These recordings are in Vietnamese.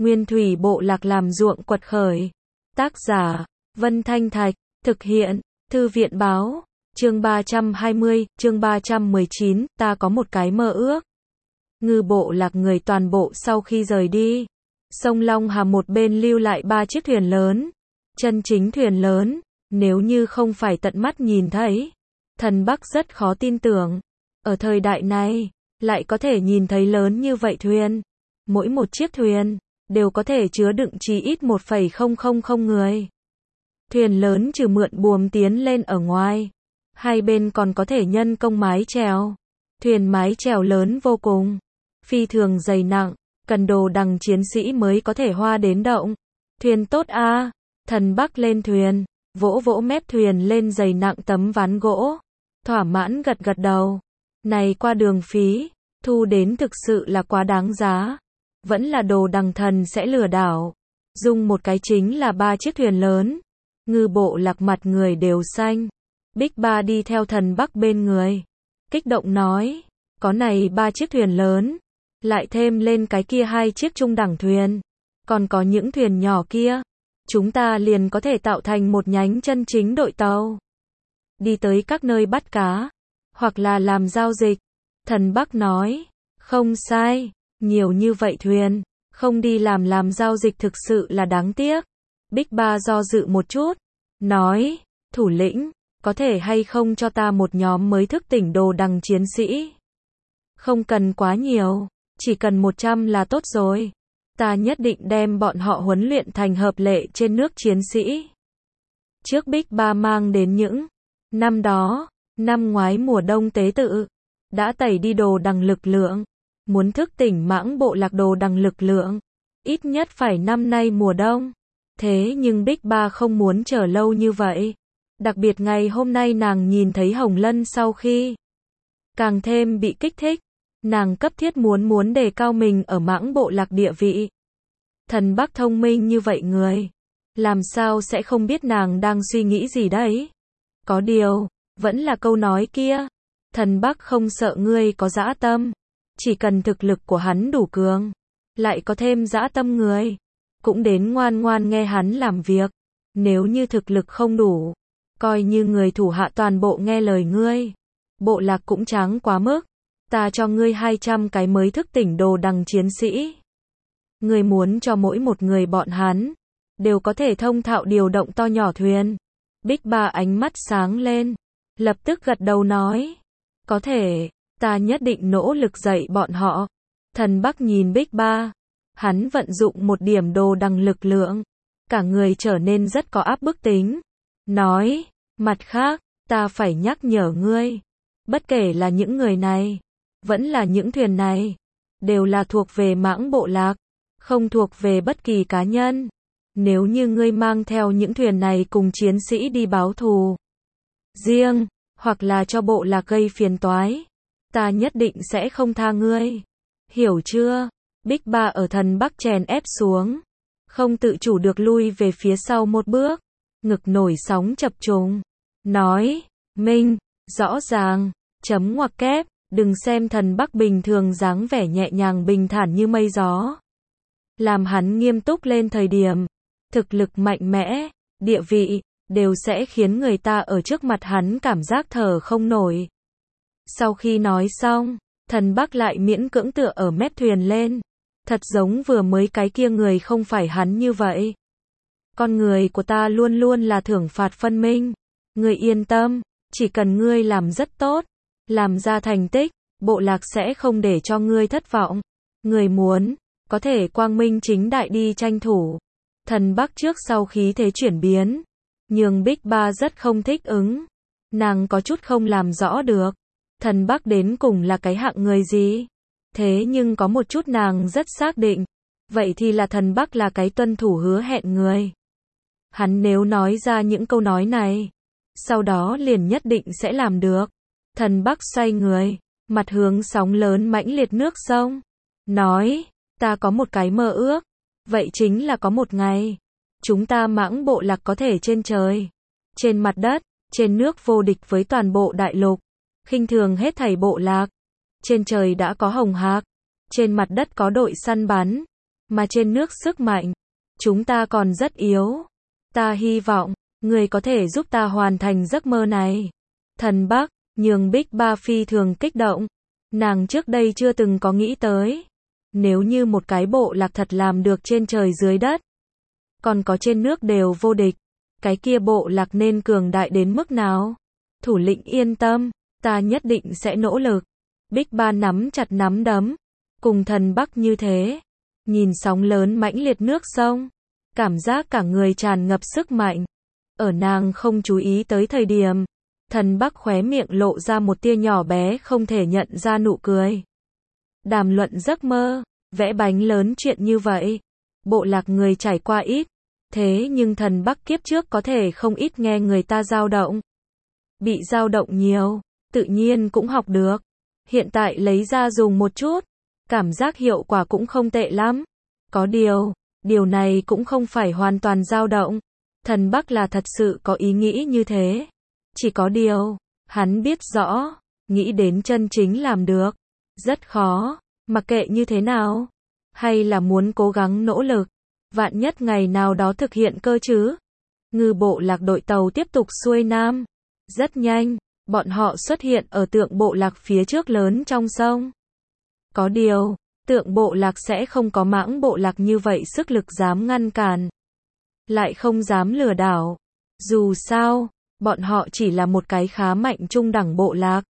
Nguyên thủy bộ lạc làm ruộng quật khởi. Tác giả, Vân Thanh Thạch, thực hiện, Thư viện báo, chương 320, chương 319, ta có một cái mơ ước. Ngư bộ lạc người toàn bộ sau khi rời đi. Sông Long Hà một bên lưu lại 3 chiếc thuyền lớn. Chân chính thuyền lớn, nếu như không phải tận mắt nhìn thấy. Thần Bắc rất khó tin tưởng. Ở thời đại này, lại có thể nhìn thấy lớn như vậy thuyền. Mỗi một chiếc thuyền, đều có thể chứa đựng chí ít 1,000 người. Thuyền lớn trừ mượn buồm tiến lên ở ngoài. Hai bên còn có thể nhân công mái chèo. Thuyền mái chèo lớn vô cùng. Phi thường dày nặng, cần đồ đằng chiến sĩ mới có thể hoa đến động. Thuyền tốt a. Thần Bắc lên thuyền, vỗ vỗ mép thuyền lên dày nặng tấm ván gỗ. Thỏa mãn gật gật đầu. Này qua đường phí, thu đến thực sự là quá đáng giá. Vẫn là đồ đằng thần sẽ lừa đảo. Dùng một cái chính là 3 chiếc thuyền lớn. Ngư bộ lạc mặt người đều xanh. Big Ba đi theo Thần Bắc bên người. Kích động nói, có này 3 chiếc thuyền lớn. Lại thêm lên cái kia 2 chiếc trung đẳng thuyền. Còn có những thuyền nhỏ kia. Chúng ta liền có thể tạo thành một nhánh chân chính đội tàu. Đi tới các nơi bắt cá. Hoặc là làm giao dịch. Thần Bắc nói, không sai. Nhiều như vậy thuyền. Không đi làm giao dịch thực sự là đáng tiếc. Big Ba do dự một chút. Nói, thủ lĩnh, có thể hay không cho ta một nhóm mới thức tỉnh đồ đằng chiến sĩ? Không cần quá nhiều. Chỉ cần 100 là tốt rồi. Ta nhất định đem bọn họ huấn luyện thành hợp lệ trên nước chiến sĩ. Trước Big Ba mang đến những năm đó, năm ngoái mùa đông tế tự, đã tẩy đi đồ đằng lực lượng. Muốn thức tỉnh mãng bộ lạc đồ đằng lực lượng, ít nhất phải năm nay mùa đông. Thế nhưng Big Ba không muốn chờ lâu như vậy. Đặc biệt ngày hôm nay nàng nhìn thấy Hồng Lân sau khi càng thêm bị kích thích. Nàng cấp thiết muốn đề cao mình ở mãng bộ lạc địa vị. Thần Bắc thông minh như vậy người, làm sao sẽ không biết nàng đang suy nghĩ gì đấy? Có điều, vẫn là câu nói kia. Thần Bắc không sợ ngươi có dã tâm. Chỉ cần thực lực của hắn đủ cường, lại có thêm dã tâm người, cũng đến ngoan ngoan nghe hắn làm việc. Nếu như thực lực không đủ, coi như người thủ hạ toàn bộ nghe lời ngươi, bộ lạc cũng tráng quá mức. Ta cho ngươi 200 cái mới thức tỉnh đồ đằng chiến sĩ. Ngươi muốn cho mỗi một người bọn hắn đều có thể thông thạo điều động to nhỏ thuyền. Big Ba ánh mắt sáng lên, lập tức gật đầu nói, có thể, ta nhất định nỗ lực dạy bọn họ. Thần Bắc nhìn Big Ba, hắn vận dụng một điểm đồ đằng lực lượng, cả người trở nên rất có áp bức tính. Nói, mặt khác, ta phải nhắc nhở ngươi, bất kể là những người này, vẫn là những thuyền này, đều là thuộc về mãng bộ lạc, không thuộc về bất kỳ cá nhân. Nếu như ngươi mang theo những thuyền này cùng chiến sĩ đi báo thù riêng, hoặc là cho bộ lạc gây phiền toái, ta nhất định sẽ không tha ngươi. Hiểu chưa? Big Ba ở Thần Bắc chèn ép xuống, không tự chủ được lui về phía sau một bước, ngực nổi sóng chập trùng. Nói, Minh, rõ ràng, chấm ngoặc kép, đừng xem Thần Bắc bình thường dáng vẻ nhẹ nhàng bình thản như mây gió. Làm hắn nghiêm túc lên thời điểm, thực lực mạnh mẽ, địa vị, đều sẽ khiến người ta ở trước mặt hắn cảm giác thở không nổi. Sau khi nói xong, Thần Bắc lại miễn cưỡng tựa ở mép thuyền lên. Thật giống vừa mới cái kia người không phải hắn như vậy. Con người của ta luôn luôn là thưởng phạt phân minh. Ngươi yên tâm, chỉ cần ngươi làm rất tốt, làm ra thành tích, bộ lạc sẽ không để cho ngươi thất vọng. Ngươi muốn, có thể quang minh chính đại đi tranh thủ. Thần Bắc trước sau khí thế chuyển biến, nhưng Big Ba rất không thích ứng. Nàng có chút không làm rõ được. Thần Bắc đến cùng là cái hạng người gì? Thế nhưng có một chút nàng rất xác định. Vậy thì là Thần Bắc là cái tuân thủ hứa hẹn người. Hắn nếu nói ra những câu nói này, sau đó liền nhất định sẽ làm được. Thần Bắc xoay người, mặt hướng sóng lớn mãnh liệt nước sông. Nói, ta có một cái mơ ước. Vậy chính là có một ngày, chúng ta mãng bộ lạc có thể trên trời, trên mặt đất, trên nước vô địch với toàn bộ đại lục. Khinh thường hết thảy bộ lạc. Trên trời đã có hồng hạc, trên mặt đất có đội săn bắn, mà trên nước sức mạnh, chúng ta còn rất yếu. Ta hy vọng, người có thể giúp ta hoàn thành giấc mơ này. Thần Bắc, nhường Bích Ba phi thường kích động. Nàng trước đây chưa từng có nghĩ tới. Nếu như một cái bộ lạc thật làm được trên trời dưới đất, còn có trên nước đều vô địch, cái kia bộ lạc nên cường đại đến mức nào? Thủ lĩnh yên tâm, ta nhất định sẽ nỗ lực. Bích Ba nắm chặt nắm đấm, cùng Thần Bắc như thế, nhìn sóng lớn mãnh liệt nước sông, cảm giác cả người tràn ngập sức mạnh. Ở nàng không chú ý tới thời điểm, Thần Bắc khóe miệng lộ ra một tia nhỏ bé không thể nhận ra nụ cười. Đàm luận giấc mơ, vẽ bánh lớn chuyện như vậy, bộ lạc người trải qua ít, thế nhưng Thần Bắc kiếp trước có thể không ít nghe người ta dao động. Bị dao động nhiều, tự nhiên cũng học được. Hiện tại lấy ra dùng một chút, cảm giác hiệu quả cũng không tệ lắm. Có điều này cũng không phải hoàn toàn dao động. Thần Bắc là thật sự có ý nghĩ như thế. Chỉ có điều, hắn biết rõ, nghĩ đến chân chính làm được. Rất khó, mặc kệ như thế nào. Hay là muốn cố gắng nỗ lực. Vạn nhất ngày nào đó thực hiện cơ chứ. Ngư bộ lạc đội tàu tiếp tục xuôi nam. Rất nhanh, bọn họ xuất hiện ở tượng bộ lạc phía trước lớn trong sông. Có điều, tượng bộ lạc sẽ không có mãng bộ lạc như vậy sức lực dám ngăn cản. Lại không dám lừa đảo. Dù sao, bọn họ chỉ là một cái khá mạnh trung đẳng bộ lạc.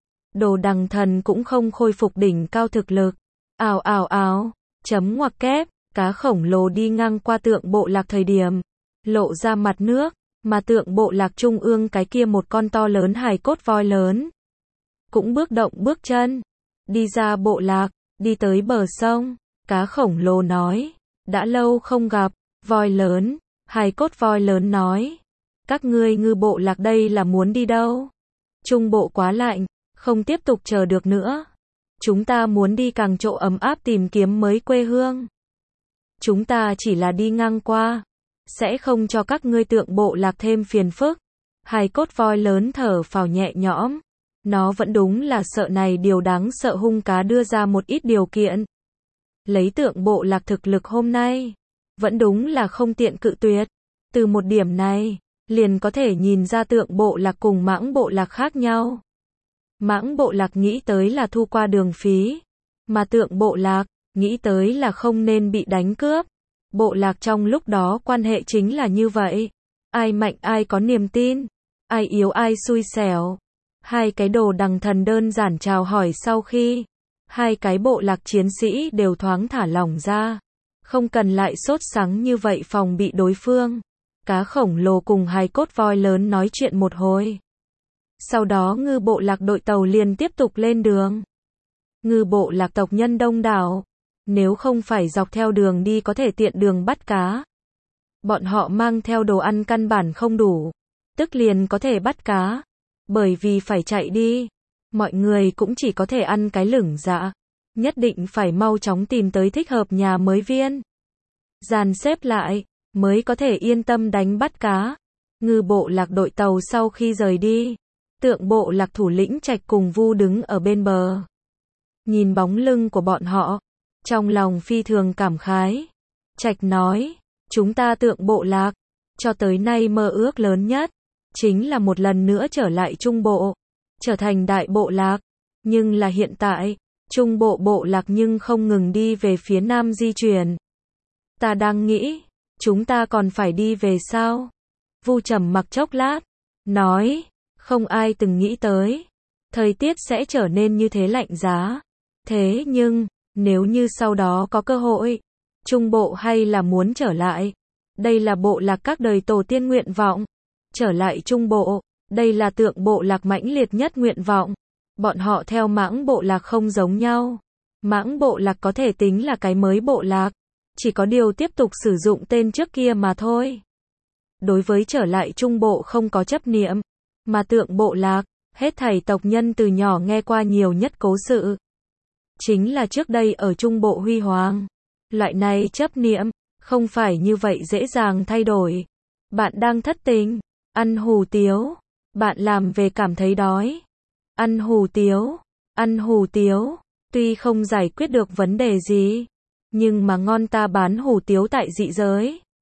Đồ Đằng Thần cũng không khôi phục đỉnh cao thực lực. Ào ào ào, chấm ngoặc kép, cá khổng lồ đi ngang qua tượng bộ lạc thời điểm, lộ ra mặt nước, mà tượng bộ lạc trung ương cái kia một con to lớn hài cốt voi lớn. Cũng bước động bước chân, đi ra bộ lạc, đi tới bờ sông, cá khổng lồ nói, đã lâu không gặp, voi lớn, hài cốt voi lớn nói, các ngươi ngư bộ lạc đây là muốn đi đâu? Trung bộ quá lạnh, không tiếp tục chờ được nữa. Chúng ta muốn đi càng chỗ ấm áp tìm kiếm mới quê hương. Chúng ta chỉ là đi ngang qua, sẽ không cho các ngươi tượng bộ lạc thêm phiền phức. Hài cốt voi lớn thở phào nhẹ nhõm. Nó vẫn đúng là sợ này điều đáng sợ hung cá đưa ra một ít điều kiện. Lấy tượng bộ lạc thực lực hôm nay, vẫn đúng là không tiện cự tuyệt. Từ một điểm này, liền có thể nhìn ra tượng bộ lạc cùng mãng bộ lạc khác nhau. Mãng bộ lạc nghĩ tới là thu qua đường phí, mà tượng bộ lạc nghĩ tới là không nên bị đánh cướp. Bộ lạc trong lúc đó quan hệ chính là như vậy. Ai mạnh ai có niềm tin, ai yếu ai xui xẻo. Hai cái Đồ Đằng Thần đơn giản chào hỏi sau khi, hai cái bộ lạc chiến sĩ đều thoáng thả lỏng ra. Không cần lại sốt sắng như vậy phòng bị đối phương. Cá khổng lồ cùng hài cốt voi lớn nói chuyện một hồi. Sau đó ngư bộ lạc đội tàu liền tiếp tục lên đường. Ngư bộ lạc tộc nhân đông đảo. Nếu không phải dọc theo đường đi có thể tiện đường bắt cá. Bọn họ mang theo đồ ăn căn bản không đủ. Tức liền có thể bắt cá. Bởi vì phải chạy đi. Mọi người cũng chỉ có thể ăn cái lửng dạ. Nhất định phải mau chóng tìm tới thích hợp nhà mới viên. Dàn xếp lại, mới có thể yên tâm đánh bắt cá. Ngư bộ lạc đội tàu sau khi rời đi. Tượng bộ lạc thủ lĩnh Trạch cùng Vu đứng ở bên bờ. Nhìn bóng lưng của bọn họ. Trong lòng phi thường cảm khái. Trạch nói, chúng ta tượng bộ lạc, cho tới nay mơ ước lớn nhất, chính là một lần nữa trở lại trung bộ, trở thành đại bộ lạc. Nhưng là hiện tại, trung bộ bộ lạc nhưng không ngừng đi về phía nam di chuyển. Ta đang nghĩ, chúng ta còn phải đi về sao? Vu trầm mặc chốc lát, nói, không ai từng nghĩ tới, thời tiết sẽ trở nên như thế lạnh giá. Thế nhưng, nếu như sau đó có cơ hội, trung bộ hay là muốn trở lại. Đây là bộ lạc các đời tổ tiên nguyện vọng. Trở lại trung bộ, đây là tượng bộ lạc mãnh liệt nhất nguyện vọng. Bọn họ theo mãng bộ lạc không giống nhau. Mãng bộ lạc có thể tính là cái mới bộ lạc. Chỉ có điều tiếp tục sử dụng tên trước kia mà thôi. Đối với trở lại trung bộ không có chấp niệm. Mà tượng bộ lạc, hết thảy tộc nhân từ nhỏ nghe qua nhiều nhất cố sự. Chính là trước đây ở trung bộ huy hoàng. Loại này chấp niệm, không phải như vậy dễ dàng thay đổi. Bạn đang thất tình, ăn hủ tiếu. Bạn làm về cảm thấy đói. Ăn hủ tiếu, tuy không giải quyết được vấn đề gì. Nhưng mà ngon ta bán hủ tiếu tại dị giới.